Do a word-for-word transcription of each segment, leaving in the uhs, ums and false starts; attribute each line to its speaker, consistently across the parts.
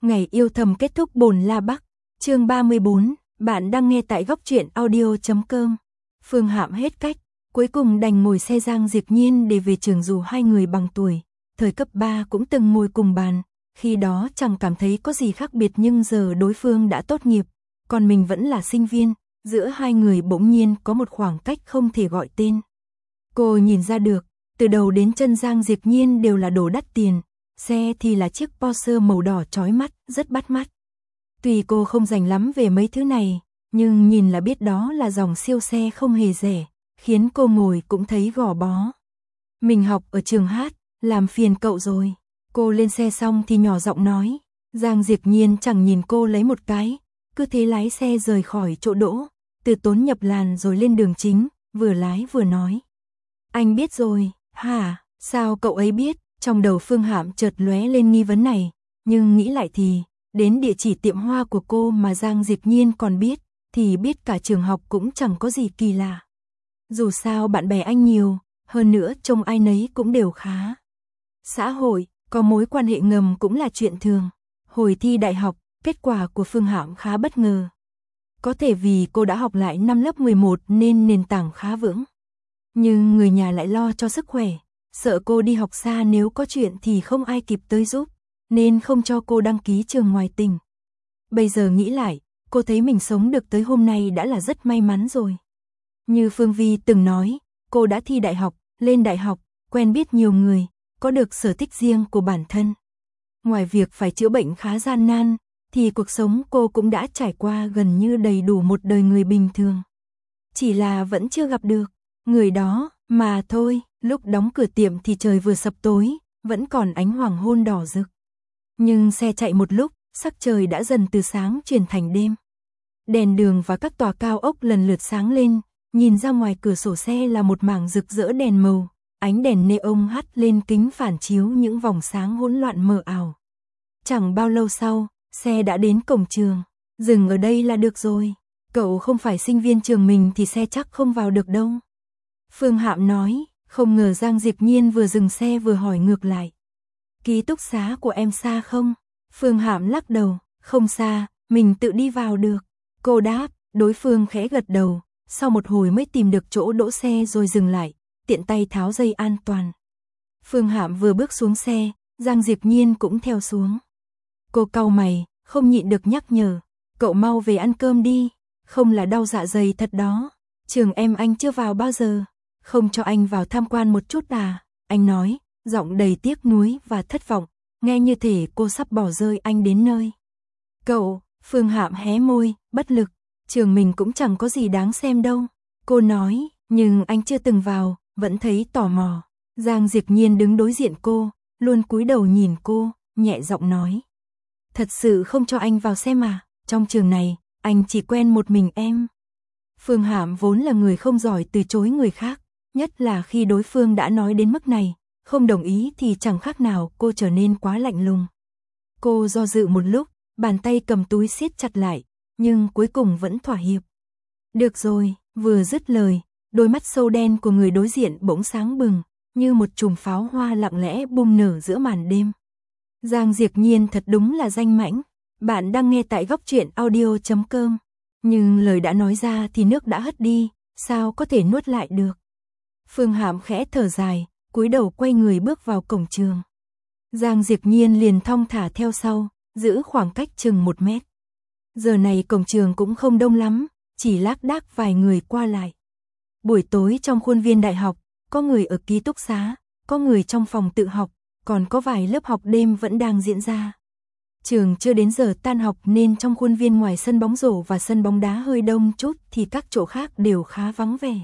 Speaker 1: Ngày yêu thầm kết thúc bồn La Bắc, chương ba mươi bốn, bạn đang nghe tại góc truyện audio chấm com. Phương Hạm hết cách, cuối cùng đành ngồi xe Giang Diệp Nhiên để về trường dù hai người bằng tuổi, thời cấp ba cũng từng ngồi cùng bàn, khi đó chẳng cảm thấy có gì khác biệt nhưng giờ đối phương đã tốt nghiệp, còn mình vẫn là sinh viên, giữa hai người bỗng nhiên có một khoảng cách không thể gọi tên. Cô nhìn ra được, từ đầu đến chân Giang Diệp Nhiên đều là đồ đắt tiền. Xe thì là chiếc Porsche màu đỏ chói mắt, rất bắt mắt. Tuy cô không rành lắm về mấy thứ này, nhưng nhìn là biết đó là dòng siêu xe không hề rẻ, khiến cô ngồi cũng thấy gò bó. Mình học ở trường hát, làm phiền cậu rồi. Cô lên xe xong thì nhỏ giọng nói. Giang Diệp Nhiên chẳng nhìn cô lấy một cái, cứ thế lái xe rời khỏi chỗ đỗ, từ tốn nhập làn rồi lên đường chính, vừa lái vừa nói. Anh biết rồi, hả, sao cậu ấy biết? Trong đầu Phương Hạm chợt lóe lên nghi vấn này, nhưng nghĩ lại thì, đến địa chỉ tiệm hoa của cô mà Giang Diệp Nhiên còn biết, thì biết cả trường học cũng chẳng có gì kỳ lạ. Dù sao bạn bè anh nhiều, hơn nữa trông ai nấy cũng đều khá. Xã hội, có mối quan hệ ngầm cũng là chuyện thường. Hồi thi đại học, kết quả của Phương Hạm khá bất ngờ. Có thể vì cô đã học lại năm lớp mười một nên nền tảng khá vững. Nhưng người nhà lại lo cho sức khỏe. Sợ cô đi học xa nếu có chuyện thì không ai kịp tới giúp, nên không cho cô đăng ký trường ngoài tỉnh. Bây giờ nghĩ lại, cô thấy mình sống được tới hôm nay đã là rất may mắn rồi. Như Phương Vi từng nói, cô đã thi đại học, lên đại học, quen biết nhiều người, có được sở thích riêng của bản thân. Ngoài việc phải chữa bệnh khá gian nan, thì cuộc sống cô cũng đã trải qua gần như đầy đủ một đời người bình thường. Chỉ là vẫn chưa gặp được người đó mà thôi. Lúc đóng cửa tiệm thì trời vừa sập tối, vẫn còn ánh hoàng hôn đỏ rực. Nhưng xe chạy một lúc, sắc trời đã dần từ sáng chuyển thành đêm. Đèn đường và các tòa cao ốc lần lượt sáng lên, nhìn ra ngoài cửa sổ xe là một mảng rực rỡ đèn màu, ánh đèn neon hắt lên kính phản chiếu những vòng sáng hỗn loạn mờ ảo. Chẳng bao lâu sau, xe đã đến cổng trường, dừng ở đây là được rồi, cậu không phải sinh viên trường mình thì xe chắc không vào được đâu. Phương Hạm nói. Không ngờ Giang Diệp Nhiên vừa dừng xe vừa hỏi ngược lại. Ký túc xá của em xa không? Phương Hạm lắc đầu, không xa, mình tự đi vào được. Cô đáp, đối phương khẽ gật đầu, sau một hồi mới tìm được chỗ đỗ xe rồi dừng lại, tiện tay tháo dây an toàn. Phương Hạm vừa bước xuống xe, Giang Diệp Nhiên cũng theo xuống. Cô cau mày, không nhịn được nhắc nhở, cậu mau về ăn cơm đi, không là đau dạ dày thật đó. Trường em anh chưa vào bao giờ. Không cho anh vào tham quan một chút à? Anh nói, giọng đầy tiếc nuối và thất vọng, nghe như thể cô sắp bỏ rơi anh đến nơi. Cậu, Phương Hạm hé môi, bất lực, trường mình cũng chẳng có gì đáng xem đâu. Cô nói, nhưng anh chưa từng vào, vẫn thấy tò mò. Giang Diệp Nhiên đứng đối diện cô, luôn cúi đầu nhìn cô, nhẹ giọng nói. Thật sự không cho anh vào xem à, trong trường này, anh chỉ quen một mình em. Phương Hạm vốn là người không giỏi từ chối người khác. Nhất là khi đối phương đã nói đến mức này, không đồng ý thì chẳng khác nào cô trở nên quá lạnh lùng. Cô do dự một lúc, bàn tay cầm túi siết chặt lại, nhưng cuối cùng vẫn thỏa hiệp. Được rồi, vừa dứt lời, đôi mắt sâu đen của người đối diện bỗng sáng bừng, như một chùm pháo hoa lặng lẽ bùng nở giữa màn đêm. Giang Diệp Nhiên thật đúng là danh mãnh, bạn đang nghe tại góc truyện audio chấm com. Nhưng lời đã nói ra thì nước đã hất đi, sao có thể nuốt lại được. Phương Hạm khẽ thở dài, cúi đầu quay người bước vào cổng trường. Giang Diệp Nhiên liền thong thả theo sau, giữ khoảng cách chừng một mét. Giờ này cổng trường cũng không đông lắm, chỉ lác đác vài người qua lại. Buổi tối trong khuôn viên đại học, có người ở ký túc xá, có người trong phòng tự học, còn có vài lớp học đêm vẫn đang diễn ra. Trường chưa đến giờ tan học nên trong khuôn viên ngoài sân bóng rổ và sân bóng đá hơi đông chút thì các chỗ khác đều khá vắng vẻ.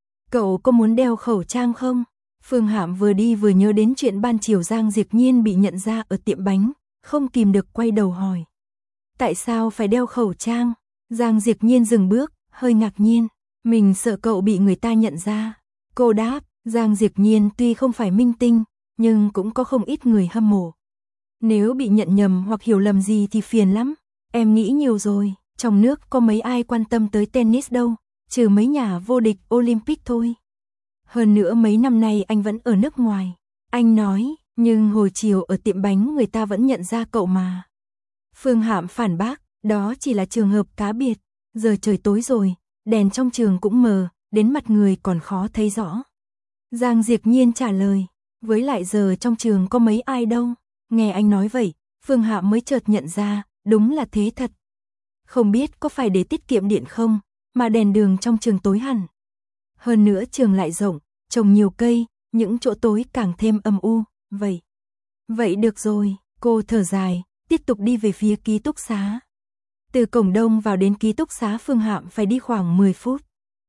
Speaker 1: Cậu có muốn đeo khẩu trang không? Phương Hạm vừa đi vừa nhớ đến chuyện ban chiều Giang Diệp Nhiên bị nhận ra ở tiệm bánh, không kìm được quay đầu hỏi. Tại sao phải đeo khẩu trang? Giang Diệp Nhiên dừng bước, hơi ngạc nhiên. Mình sợ cậu bị người ta nhận ra. Cô đáp, Giang Diệp Nhiên tuy không phải minh tinh, nhưng cũng có không ít người hâm mộ. Nếu bị nhận nhầm hoặc hiểu lầm gì thì phiền lắm. Em nghĩ nhiều rồi, trong nước có mấy ai quan tâm tới tennis đâu. Trừ mấy nhà vô địch Olympic thôi. Hơn nữa mấy năm nay anh vẫn ở nước ngoài. Anh nói, nhưng hồi chiều ở tiệm bánh người ta vẫn nhận ra cậu mà. Phương Hạm phản bác, đó chỉ là trường hợp cá biệt, giờ trời tối rồi, đèn trong trường cũng mờ, đến mặt người còn khó thấy rõ. Giang Diệp Nhiên trả lời, với lại giờ trong trường có mấy ai đâu. Nghe anh nói vậy, Phương Hạm mới chợt nhận ra, đúng là thế thật. Không biết có phải để tiết kiệm điện không, mà đèn đường trong trường tối hẳn. Hơn nữa trường lại rộng, trồng nhiều cây, những chỗ tối càng thêm âm u, vậy. Vậy được rồi, cô thở dài, tiếp tục đi về phía ký túc xá. Từ cổng đông vào đến ký túc xá Phương Hạm phải đi khoảng mười phút.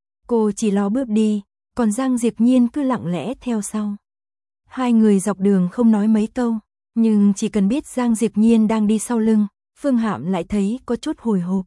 Speaker 1: Cô chỉ lo bước đi, còn Giang Diệp Nhiên cứ lặng lẽ theo sau. Hai người dọc đường không nói mấy câu, nhưng chỉ cần biết Giang Diệp Nhiên đang đi sau lưng, Phương Hạm lại thấy có chút hồi hộp.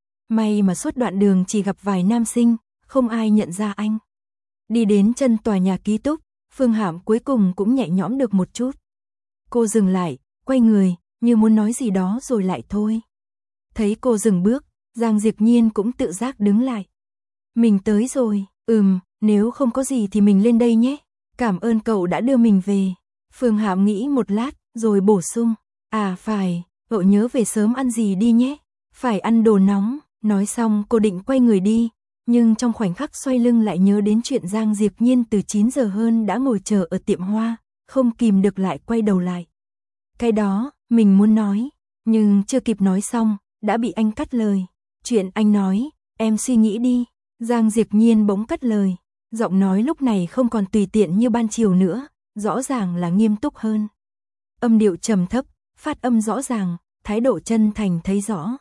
Speaker 1: May mà suốt đoạn đường chỉ gặp vài nam sinh, không ai nhận ra anh. Đi đến chân tòa nhà ký túc, Phương Hạm cuối cùng cũng nhẹ nhõm được một chút. Cô dừng lại, quay người, như muốn nói gì đó rồi lại thôi. Thấy cô dừng bước, Giang Diệp Nhiên cũng tự giác đứng lại. Mình tới rồi, ừm, nếu không có gì thì mình lên đây nhé. Cảm ơn cậu đã đưa mình về. Phương Hạm nghĩ một lát, rồi bổ sung. À phải, cậu nhớ về sớm ăn gì đi nhé. Phải ăn đồ nóng. Nói xong cô định quay người đi, nhưng trong khoảnh khắc xoay lưng lại nhớ đến chuyện Giang Diệp Nhiên từ chín giờ hơn đã ngồi chờ ở tiệm hoa, không kìm được lại quay đầu lại. Cái đó, mình muốn nói, nhưng chưa kịp nói xong, đã bị anh cắt lời. Chuyện anh nói, em suy nghĩ đi. Giang Diệp Nhiên bỗng cắt lời. Giọng nói lúc này không còn tùy tiện như ban chiều nữa, rõ ràng là nghiêm túc hơn. Âm điệu trầm thấp, phát âm rõ ràng, thái độ chân thành thấy rõ.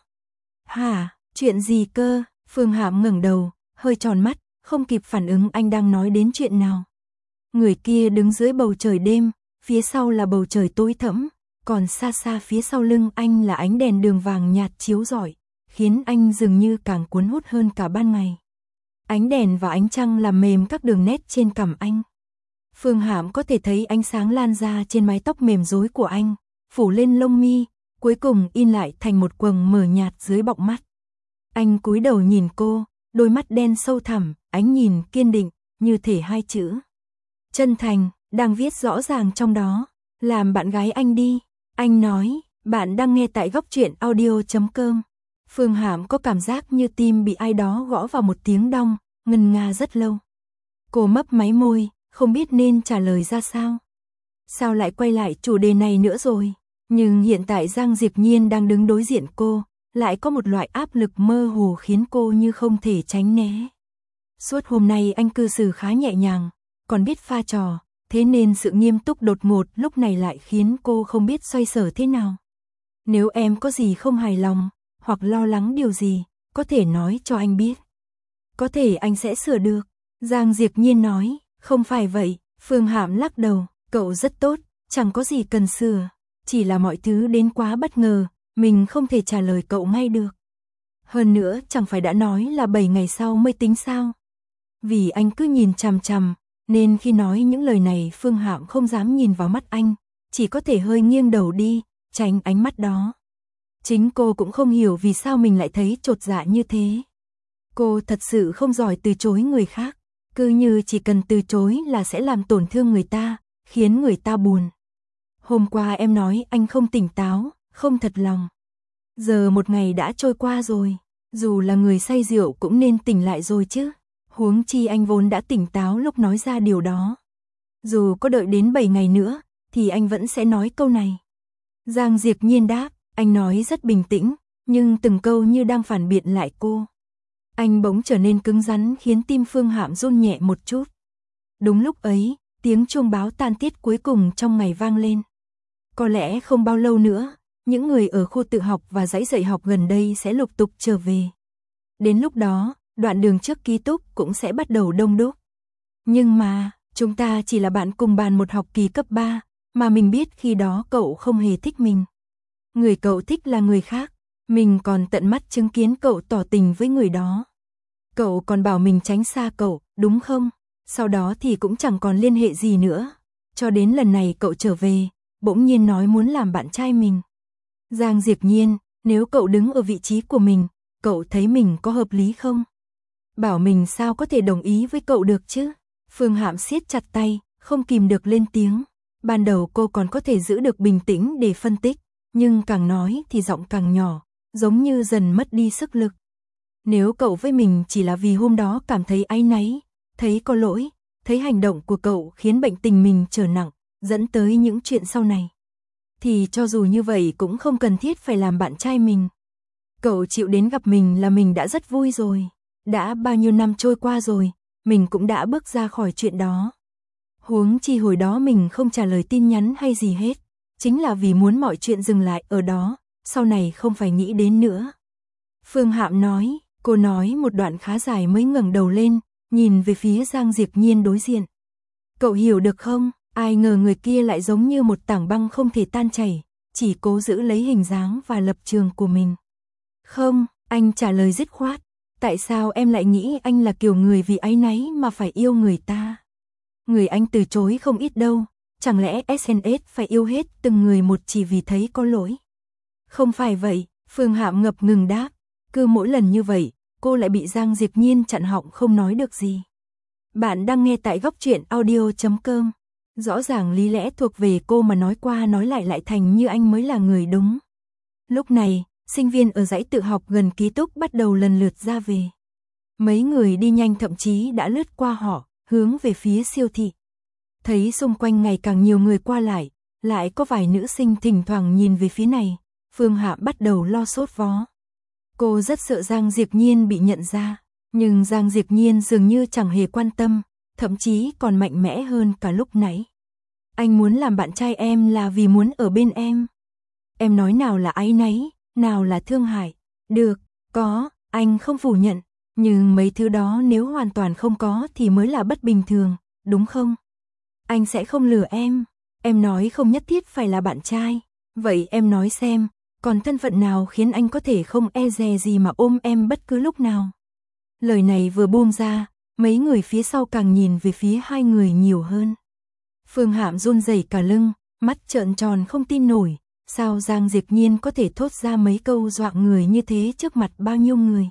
Speaker 1: Hả, chuyện gì cơ? Phương Hạm ngẩng đầu, hơi tròn mắt, không kịp phản ứng anh đang nói đến chuyện nào. Người kia đứng dưới bầu trời đêm, phía sau là bầu trời tối thẫm, còn xa xa phía sau lưng anh là ánh đèn đường vàng nhạt chiếu rọi, khiến anh dường như càng cuốn hút hơn cả ban ngày. Ánh đèn và ánh trăng làm mềm các đường nét trên cằm anh. Phương Hạm có thể thấy ánh sáng lan ra trên mái tóc mềm rối của anh, phủ lên lông mi, cuối cùng in lại thành một quầng mờ nhạt dưới bọng mắt. Anh cúi đầu nhìn cô, đôi mắt đen sâu thẳm, ánh nhìn kiên định, như thể hai chữ chân thành, đang viết rõ ràng trong đó. Làm bạn gái anh đi. Anh nói, bạn đang nghe tại góc truyện audio chấm com. Phương Hạm có cảm giác như tim bị ai đó gõ vào một tiếng đong, ngân nga rất lâu. Cô mấp máy môi, không biết nên trả lời ra sao. Sao lại quay lại chủ đề này nữa rồi? Nhưng hiện tại Giang Diệp Nhiên đang đứng đối diện cô, lại có một loại áp lực mơ hồ khiến cô như không thể tránh né. Suốt hôm nay anh cư xử khá nhẹ nhàng, còn biết pha trò, thế nên sự nghiêm túc đột ngột lúc này lại khiến cô không biết xoay sở thế nào. Nếu em có gì không hài lòng, hoặc lo lắng điều gì, có thể nói cho anh biết. Có thể anh sẽ sửa được. Giang Diệp Nhiên nói, không phải vậy. Phương Hạm lắc đầu, cậu rất tốt, chẳng có gì cần sửa. Chỉ là mọi thứ đến quá bất ngờ, mình không thể trả lời cậu ngay được. Hơn nữa chẳng phải đã nói là bảy ngày sau mới tính sao. Vì anh cứ nhìn chằm chằm, nên khi nói những lời này Phương Hạm không dám nhìn vào mắt anh, chỉ có thể hơi nghiêng đầu đi, tránh ánh mắt đó. Chính cô cũng không hiểu vì sao mình lại thấy chột dạ như thế. Cô thật sự không giỏi từ chối người khác, cứ như chỉ cần từ chối là sẽ làm tổn thương người ta, khiến người ta buồn. Hôm qua em nói anh không tỉnh táo, không thật lòng. Giờ một ngày đã trôi qua rồi, dù là người say rượu cũng nên tỉnh lại rồi chứ. Huống chi anh vốn đã tỉnh táo lúc nói ra điều đó. Dù có đợi đến bảy ngày nữa, thì anh vẫn sẽ nói câu này. Giang Diệp Nhiên đáp, anh nói rất bình tĩnh, nhưng từng câu như đang phản biện lại cô. Anh bỗng trở nên cứng rắn khiến tim Phương Hạm run nhẹ một chút. Đúng lúc ấy, tiếng chuông báo tan tiết cuối cùng trong ngày vang lên. Có lẽ không bao lâu nữa, những người ở khu tự học và dãy dạy học gần đây sẽ lục tục trở về. Đến lúc đó, đoạn đường trước ký túc cũng sẽ bắt đầu đông đúc. Nhưng mà, chúng ta chỉ là bạn cùng bàn một học kỳ cấp ba, mà mình biết khi đó cậu không hề thích mình. Người cậu thích là người khác, mình còn tận mắt chứng kiến cậu tỏ tình với người đó. Cậu còn bảo mình tránh xa cậu, đúng không? Sau đó thì cũng chẳng còn liên hệ gì nữa. Cho đến lần này cậu trở về, bỗng nhiên nói muốn làm bạn trai mình. Giang Diệp Nhiên, nếu cậu đứng ở vị trí của mình, cậu thấy mình có hợp lý không? Bảo mình sao có thể đồng ý với cậu được chứ? Phương Hạm siết chặt tay, không kìm được lên tiếng. Ban đầu cô còn có thể giữ được bình tĩnh để phân tích, nhưng càng nói thì giọng càng nhỏ, giống như dần mất đi sức lực. Nếu cậu với mình chỉ là vì hôm đó cảm thấy áy náy, thấy có lỗi, thấy hành động của cậu khiến bệnh tình mình trở nặng, dẫn tới những chuyện sau này, thì cho dù như vậy cũng không cần thiết phải làm bạn trai mình. Cậu chịu đến gặp mình là mình đã rất vui rồi. Đã bao nhiêu năm trôi qua rồi, mình cũng đã bước ra khỏi chuyện đó. Huống chi hồi đó mình không trả lời tin nhắn hay gì hết, chính là vì muốn mọi chuyện dừng lại ở đó, sau này không phải nghĩ đến nữa. Phương Hạm nói, cô nói một đoạn khá dài mới ngẩng đầu lên, nhìn về phía Giang Diệp Nhiên đối diện. Cậu hiểu được không, ai ngờ người kia lại giống như một tảng băng không thể tan chảy, chỉ cố giữ lấy hình dáng và lập trường của mình. Không, anh trả lời dứt khoát. Tại sao em lại nghĩ anh là kiểu người vì áy náy mà phải yêu người ta? Người anh từ chối không ít đâu, chẳng lẽ ét en ét phải yêu hết từng người một chỉ vì thấy có lỗi? Không phải vậy, Phương Hạm ngập ngừng đáp, cứ mỗi lần như vậy, cô lại bị Giang Diệp Nhiên chặn họng không nói được gì. Bạn đang nghe tại góc truyện audio chấm com. Rõ ràng lý lẽ thuộc về cô mà nói qua nói lại lại thành như anh mới là người đúng. Lúc này, sinh viên ở dãy tự học gần ký túc bắt đầu lần lượt ra về. Mấy người đi nhanh thậm chí đã lướt qua họ, hướng về phía siêu thị. Thấy xung quanh ngày càng nhiều người qua lại, lại có vài nữ sinh thỉnh thoảng nhìn về phía này, Phương Hạm bắt đầu lo sốt vó. Cô rất sợ Giang Diệp Nhiên bị nhận ra, nhưng Giang Diệp Nhiên dường như chẳng hề quan tâm, thậm chí còn mạnh mẽ hơn cả lúc nãy. Anh muốn làm bạn trai em là vì muốn ở bên em. Em nói nào là áy náy, nào là thương hại. Được, có, anh không phủ nhận, nhưng mấy thứ đó nếu hoàn toàn không có thì mới là bất bình thường, đúng không? Anh sẽ không lừa em. Em nói không nhất thiết phải là bạn trai. Vậy em nói xem, còn thân phận nào khiến anh có thể không e dè gì mà ôm em bất cứ lúc nào? Lời này vừa buông ra, mấy người phía sau càng nhìn về phía hai người nhiều hơn. Phương Hạm run rẩy cả lưng, mắt trợn tròn không tin nổi, sao Giang Diệp Nhiên có thể thốt ra mấy câu dọa người như thế trước mặt bao nhiêu người.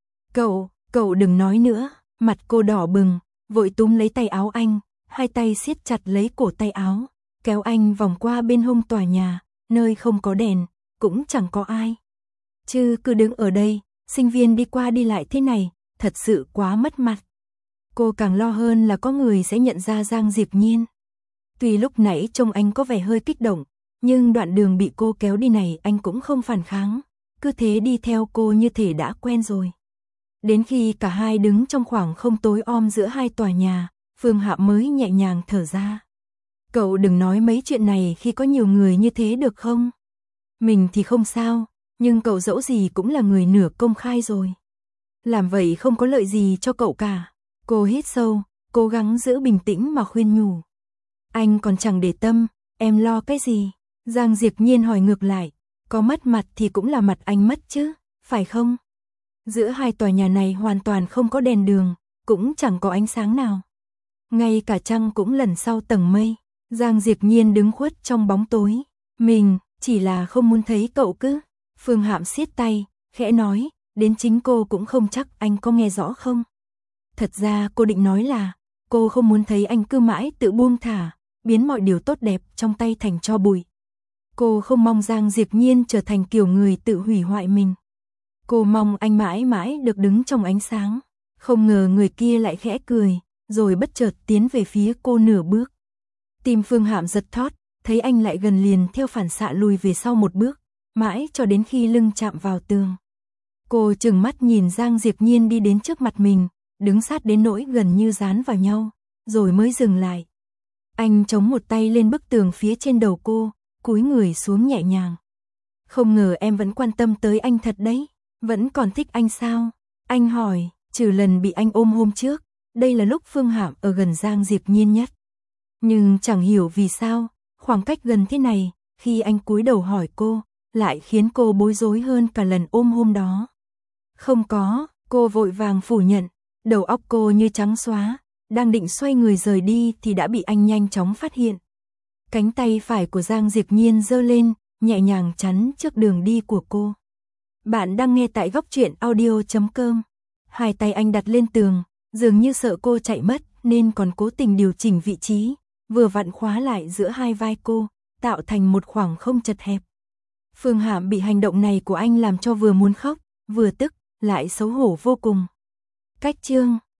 Speaker 1: Cậu, cậu đừng nói nữa, mặt cô đỏ bừng, vội túm lấy tay áo anh, hai tay siết chặt lấy cổ tay áo, kéo anh vòng qua bên hông tòa nhà, nơi không có đèn, cũng chẳng có ai. Chứ cứ đứng ở đây, sinh viên đi qua đi lại thế này, thật sự quá mất mặt. Cô càng lo hơn là có người sẽ nhận ra Giang Diệp Nhiên. Tuy lúc nãy trông anh có vẻ hơi kích động, nhưng đoạn đường bị cô kéo đi này anh cũng không phản kháng, cứ thế đi theo cô như thể đã quen rồi. Đến khi cả hai đứng trong khoảng không tối om giữa hai tòa nhà, Phương Hạm mới nhẹ nhàng thở ra. Cậu đừng nói mấy chuyện này khi có nhiều người như thế được không? Mình thì không sao, nhưng cậu dẫu gì cũng là người nửa công khai rồi. Làm vậy không có lợi gì cho cậu cả. Cô hít sâu, cố gắng giữ bình tĩnh mà khuyên nhủ. Anh còn chẳng để tâm, em lo cái gì? Giang Diệp Nhiên hỏi ngược lại, có mất mặt thì cũng là mặt anh mất chứ, phải không? Giữa hai tòa nhà này hoàn toàn không có đèn đường, cũng chẳng có ánh sáng nào. Ngay cả trăng cũng lẩn sau tầng mây. Giang Diệp Nhiên đứng khuất trong bóng tối. Mình, chỉ là không muốn thấy cậu cứ. Phương Hạm siết tay, khẽ nói, đến chính cô cũng không chắc anh có nghe rõ không. Thật ra cô định nói là, cô không muốn thấy anh cứ mãi tự buông thả, biến mọi điều tốt đẹp trong tay thành tro bụi. Cô không mong Giang Diệp Nhiên trở thành kiểu người tự hủy hoại mình. Cô mong anh mãi mãi được đứng trong ánh sáng. Không ngờ người kia lại khẽ cười, rồi bất chợt tiến về phía cô nửa bước. Tim Phương Hạm giật thót, thấy anh lại gần liền theo phản xạ lùi về sau một bước, mãi cho đến khi lưng chạm vào tường. Cô trừng mắt nhìn Giang Diệp Nhiên đi đến trước mặt mình, đứng sát đến nỗi gần như dán vào nhau, rồi mới dừng lại. Anh chống một tay lên bức tường phía trên đầu cô, cúi người xuống nhẹ nhàng. Không ngờ em vẫn quan tâm tới anh thật đấy, vẫn còn thích anh sao? Anh hỏi, trừ lần bị anh ôm hôm trước, đây là lúc Phương Hạm ở gần Giang Diệp Nhiên nhất. Nhưng chẳng hiểu vì sao, khoảng cách gần thế này, khi anh cúi đầu hỏi cô, lại khiến cô bối rối hơn cả lần ôm hôm đó. Không có, cô vội vàng phủ nhận, đầu óc cô như trắng xóa, đang định xoay người rời đi thì đã bị anh nhanh chóng phát hiện. Cánh tay phải của Giang Diệp Nhiên giơ lên, nhẹ nhàng chắn trước đường đi của cô. Bạn đang nghe tại góc truyện audio chấm com. Hai tay anh đặt lên tường, dường như sợ cô chạy mất nên còn cố tình điều chỉnh vị trí, vừa vặn khóa lại giữa hai vai cô, tạo thành một khoảng không chật hẹp. Phương Hạm bị hành động này của anh làm cho vừa muốn khóc, vừa tức, lại xấu hổ vô cùng. Cách chương